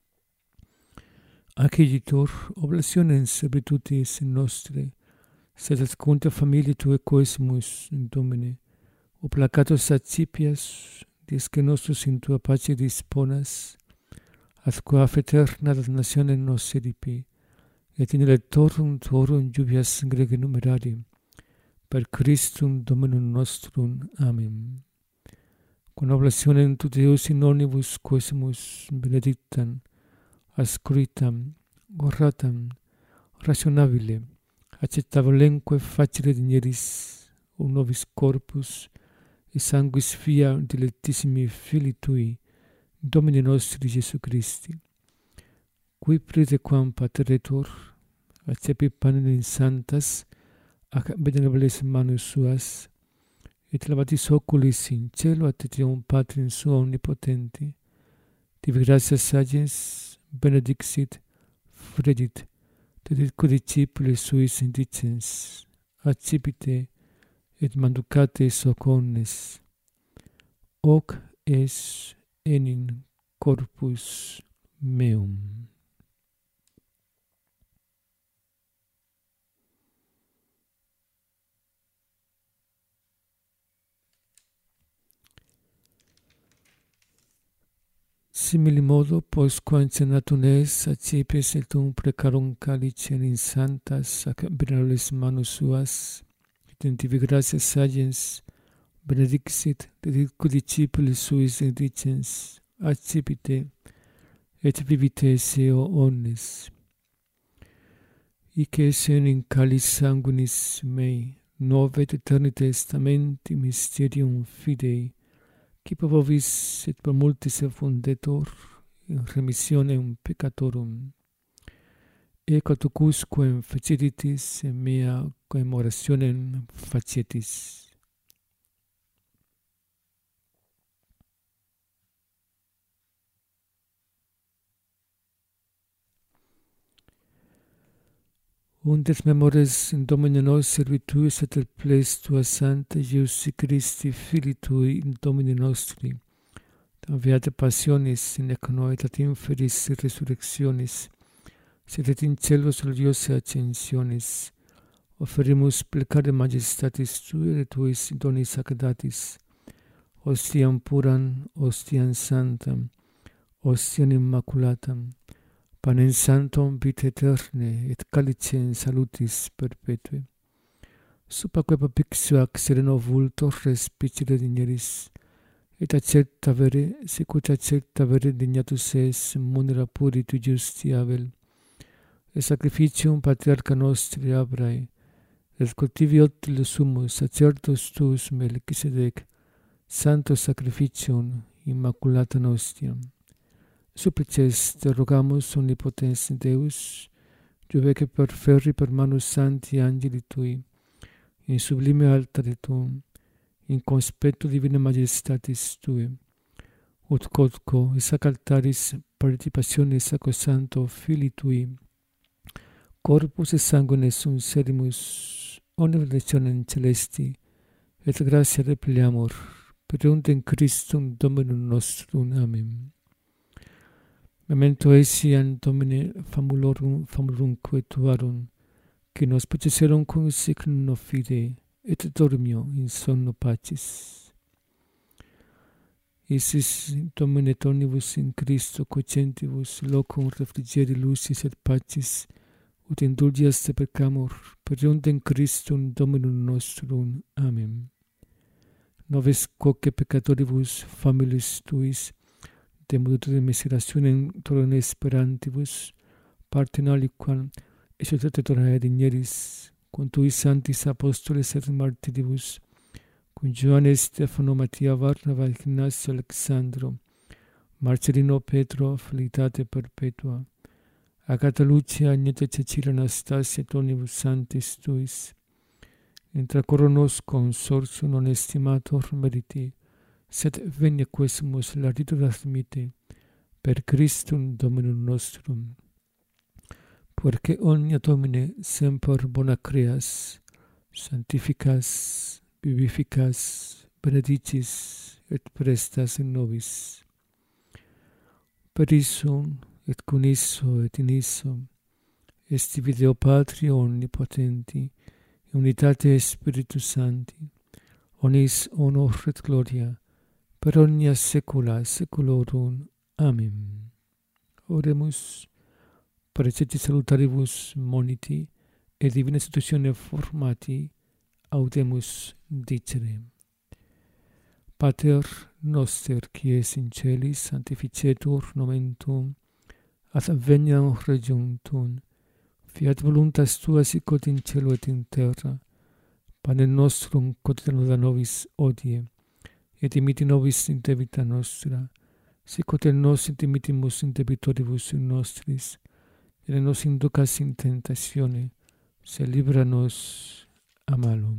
Acciditur oblationem servitutis nostre, sed et contra familiae Tuae coesimus in Domine, o placatus accipias, disque nostros in Tua pace disponas, atqua eterna damnationem nos sedipi, et in electorum Tuorum jubias grege numerari, per Christum Dominum nostrum. Amen. Con oblationem tu Deus in omnibus coesimus benedictam, ascuritam, oratam, rationabile, accettabilemque facile digneris, o nobis corpus, et sanguis via dilectissimi Filii Tui, Domini nostri Jesu Christi, qui prete quam pateretur, accepi panem in santas, ac venerables manus suas, et lavatis oculis in cielo ad etiam Patrim sua omnipotenti, tibi gratias agens, benedixit, fregit, dedit discipulis suis indicens, accipite, et manducate soc omnes, hoc es enim corpus meum. Simili modo, postquam cenatum es, accipies et un precarum calicem in santas ac venerables manus suas, et in tibi gratias agens, benedixit, dedit discipulis suis indicens, accipite, et vivite seo omnes. Ic es in calis sanguinis mei, nove et aeterni testamenti mysterium fidei, qui per vobis et per multis effundetur in remissionem peccatorum, et quatucusquem feciditis in mea commemorationem facietis. Undes memores in Domine nos servituis et et ples Tua Sancta Iesusi Christi, Filii Tui, in Domini nostri, tam viate passionis, in ec noi et inferis resurrectionis, sed et in celos gloriose ascensionis, offerimus plecare majestatis Tuae et Tuis donis sacerdatis, ostiam puram, ostiam sanctam, ostiam immaculatam, panem sanctum vitae aeterne et calicem salutis perpetue. Supaque papixio ac sereno vultor respicere digneris, et accepta vere, sicut accepta vere dignatus es, munera puri tu justi Abel, et sacrificium patriarcha nostri Abrae, et cultiviot le sumus sacerdos tuus Melchisedec, santo sacrificium immaculata nostra. Supplices te rogamus omnipotens Deus, juvece per ferri per manus santi angeli tui, in sublime altare tuum, in conspectu divina majestatis tue, ut quodco sac altaris participationis sacrosanto Filii tui, corpus et sanguine sunt serimus omne benedictionem celesti, et gratia repliamur, per untem Christum Dominum nostrum. Amen. Memento essiam Domine famulorum, famulumque tuarum, qui nos possesserum cum signum fide, et dormio in sonno pacis. Isis Domine et omnibus in Christo cogentibus locum refrigeri lucis et pacis, ut indulgias te peccamur, per untem Christum Dominum nostrum. Amen. Noves quoque peccatoribus familis tuis, de modo miserationem torrem esperantibus, partem aliquam exultate tornae digneris, cum tuis sanctis apostoles et martiribus, cum Ioanne, Stefano, Mattia, Varnava, Ignacio, Alexandro, Marcellino, Petro, felicitate perpetua, Agata, Lucia, Agneta, Cecilia, Anastasia, et omnibus sanctis tuis, intra coronos consortium non estimator meriti, sed venia quesumus laritur admite, per Christum Dominum nostrum. Puerque omnia Domine semper bona creas, sanctificas, vivificas, benedicis et prestas in nobis. Per issum et cum isso et in isso esti Deo Patri omnipotenti, unitate Spiritus Sancti, onis honor et gloria, per omnia saecula saeculorum. Amen. Oremus, pareceti salutaribus moniti, et divina institutione formati, audemus dicere. Pater noster, qui es in celis, sanctificetur nomen tuum, adveniam regnum tuum, fiat voluntas tua sicut in cielo et in terra. Panem nostrum quotidianum da nobis odie, et dimiti nobis in debita nostra, sicut et nos dimittimus in debitoribus nostris, et ne nos inducas in tentatione, sed libera nos a malo.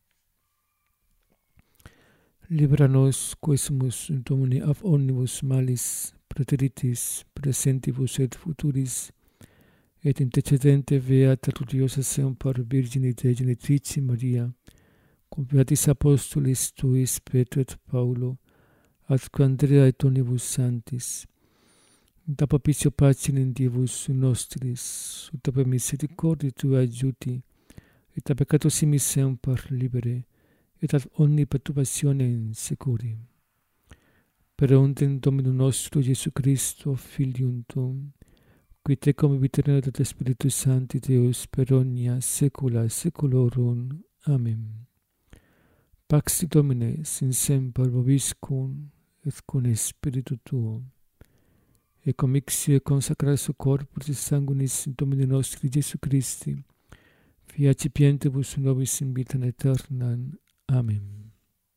Libera nos, quesumus Domine ab omnibus malis, praeteritis, presentibus et futuris, et intercedente beata gloriosa semper Virgine Dei Genitrici Maria, cum beatis apostolis tuis Petro et Paulo, atque Andrea et omnibus sanctis, da propicio pacem in Dievus nostris, ut per misericordia tua adjuti, et a peccato simis semper libere, et ad omni perturbationem securi. Per untem Dominum nostro Iesu Christo, Filium tuum, qui tecum vitae et Spiritus Sancti Deus per omnia saecula saeculorum. Amen. Pax Domine sin semper vobiscum et cum spiritu tuo. Et commixio consacratio corporis et sanguinis Domini nostri Iesu Christi, fiat cipientibus nobis in vitam aeternam. Amen.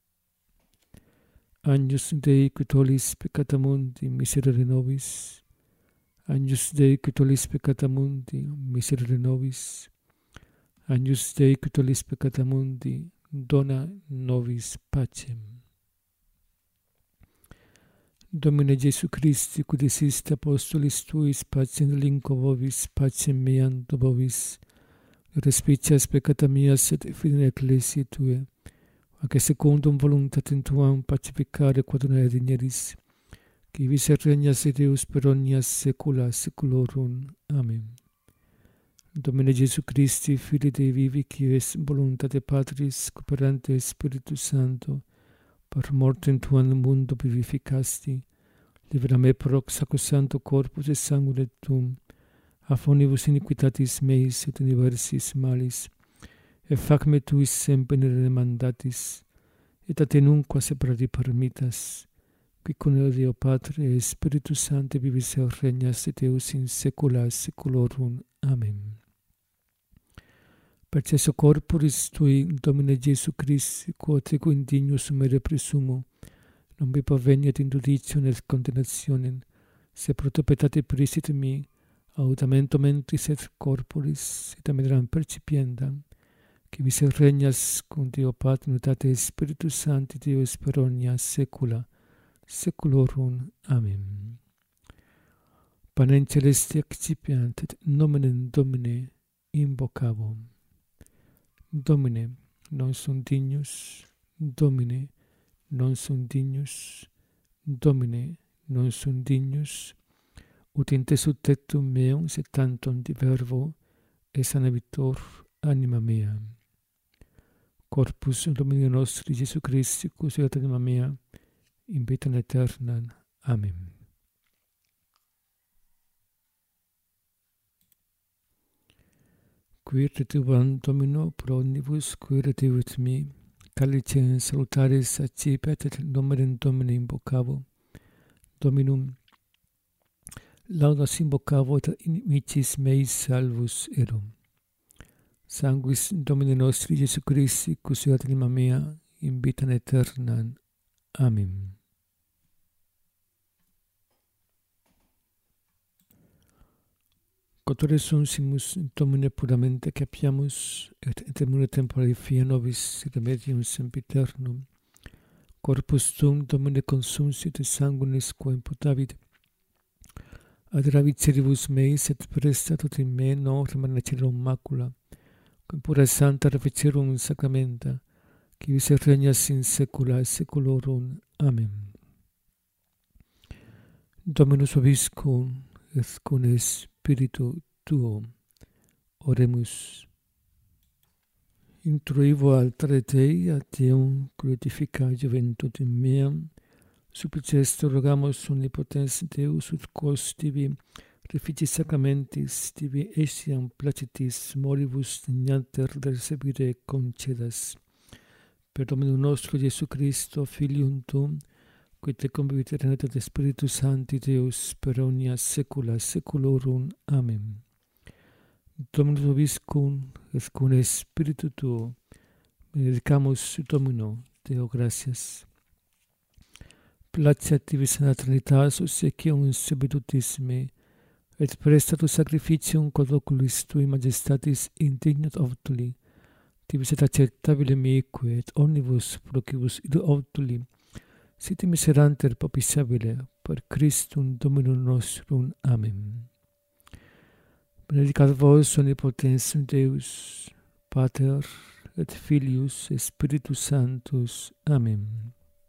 Agnus Dei, qui tollis peccata mundi, miserere nobis. Agnus Dei, qui tollis peccata mundi, miserere nobis. Agnus Dei, qui tollis peccata mundi, dona nobis pacem. Domine Iesu Christi, qui desiste apostolis tuis, pacem relinquo vobis, pacem meam do vobis, respicias peccata mias et fidei ecclesiae tue, ac secundum voluntatem tuam pacificare quaduna digneris, qui vis et regnas Deus per omnia saecula saeculorum. Amen. Domine Iesu Christi, Filii Dei vivi, qui es voluntate Patris, cooperante Spiritus Sancto, per mortem tuam mundo vivificasti, libera me proc sacrosancto corpus et sanguine tuum, a omnibus iniquitatis meis et universis malis, et fac me tuis semper mandatis, et a te nunquam separari permittas, qui con Deo Patre e Spiritus Sancti vivis et regnas Deus in saecula saeculorum. Amen. Per cesso corporis Tui, Domine Jesu Christi, quod ego indignus sumere presumo, non vi proveniat in judicium et condemnationem, se pro te petate prisit mi, autamento mentis et corporis, et amenam percipiendam, qui vis regnas cum Deo Patre, unitate Spiritus Sancti, Deus per omnia saecula saeculorum. Amen. Panem celeste accipiant, et nomen Domini invocabo. Domine, non sunt dignus, Domine, non sunt dignus, Domine, non sunt dignus, ut in te sub tectum meum se tantum di verbo esanabitur anima mea. Corpus Domini nostri Jesu Christi, cusiat anima mea, in vita aeternam. Amen. Quid tuam Domino pro omnibus quid mi, calicem salutaris accipiat et nomen Domini invocabo. Dominum laudas invocabo et inimicis meis salvus erum. Sanguis Domini nostri Jesu Christi, cusiat anima mea, in vita aeternam. Amen. Cotore sunsimus Domine puramente capiamus, et etemune tempore fia nobis remedium sempiternum. Corpus tuum Domine consumsit et sanguinis quo imputavit. Ad raviciribus meis et prestatot in me non remanecerum macula, cum pura santa reficirum sacramenta, qui vis regnas in saecula saeculorum. Amen. Dominus vobiscum, et cum Spiritu Tuo. Oremus. Intruivo altare Dei, a Deum glorifica juventutem meam, supplices te rogamus omnipotens Deus, ut quos tibi reficis sacramentis, tibi etiam placitis moribus dignater recebire concedas. Per Dominum nostro Jesu Christo, Filium Tuum, qui te convivit et Spiritus Sancti Deus per omnia saecula saeculorum. Amen. Dominus vobiscum, et cum Spiritu Tuo, benedicamus Domino, Deo gratias. Placeat tibi sana Trinitas, obsequium subitutis me, et prestatus sacrificium quod oculis Tui majestatis indignat optuli, tibi et acceptabile meque, et omnibus procibus ido optuli, sit miseranter propisabile per Christum Dominum nostrum. Amen. Benedicat vos omnipotens Deus, Pater et Filius et Spiritus Sanctus. Amen.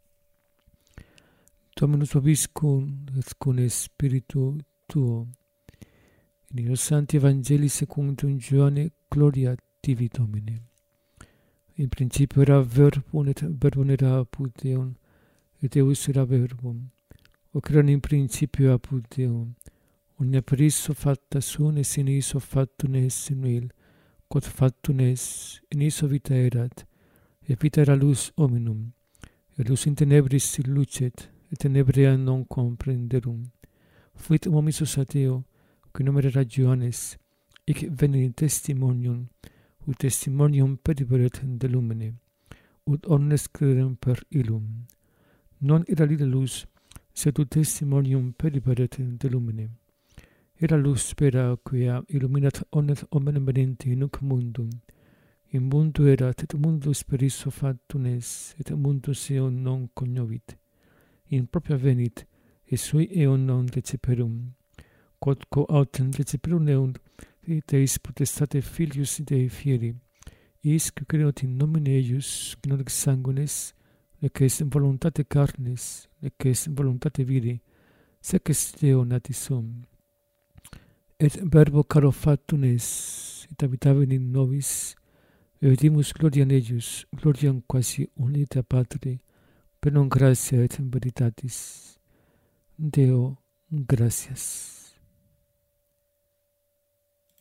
Dominus vobiscum et cum Spiritu Tuo. In ilo Sancti Evangelii secundum Ioanne, gloria tibi Domine. In principio era Verbum, et Verbum era apud Deum, et Deus era Verbum. Hoc erat in principio apud Deum. Omnia per issue facta sunt, et sin issue factum est nihil, quod factum est, in issue vita erat, et vita era lux hominum, et lux in tenebris lucet, et tenebrea non comprenderum. Fuit homisus a Deo, qui nomen era Ioannes, hic venit in testimonium, ut testimonium periberet de lumine, ut omnes crederem per illum. Non era lida lux, sed ut testimonium periberet de lumine. Era lux vera quia illuminat omnes hominum venenti in nunc mundum. In mundo erat, et mundus per issue factum est, et mundus eum non cognovit. In propria venit, et sui eum non receperum. Quod quo autem receperum eum, Deis potestate Filius Dei fieri, is qui creot in nomine eius, qui non ex sanguinis, nec est voluntate carnis, nec est voluntate viri, sec est Deo natis sum. Et verbo caro factum est, et habitavit in nobis, et vidimus gloriam eius, gloriam quasi unita Patri, per non gratia et veritatis. Deo gratias.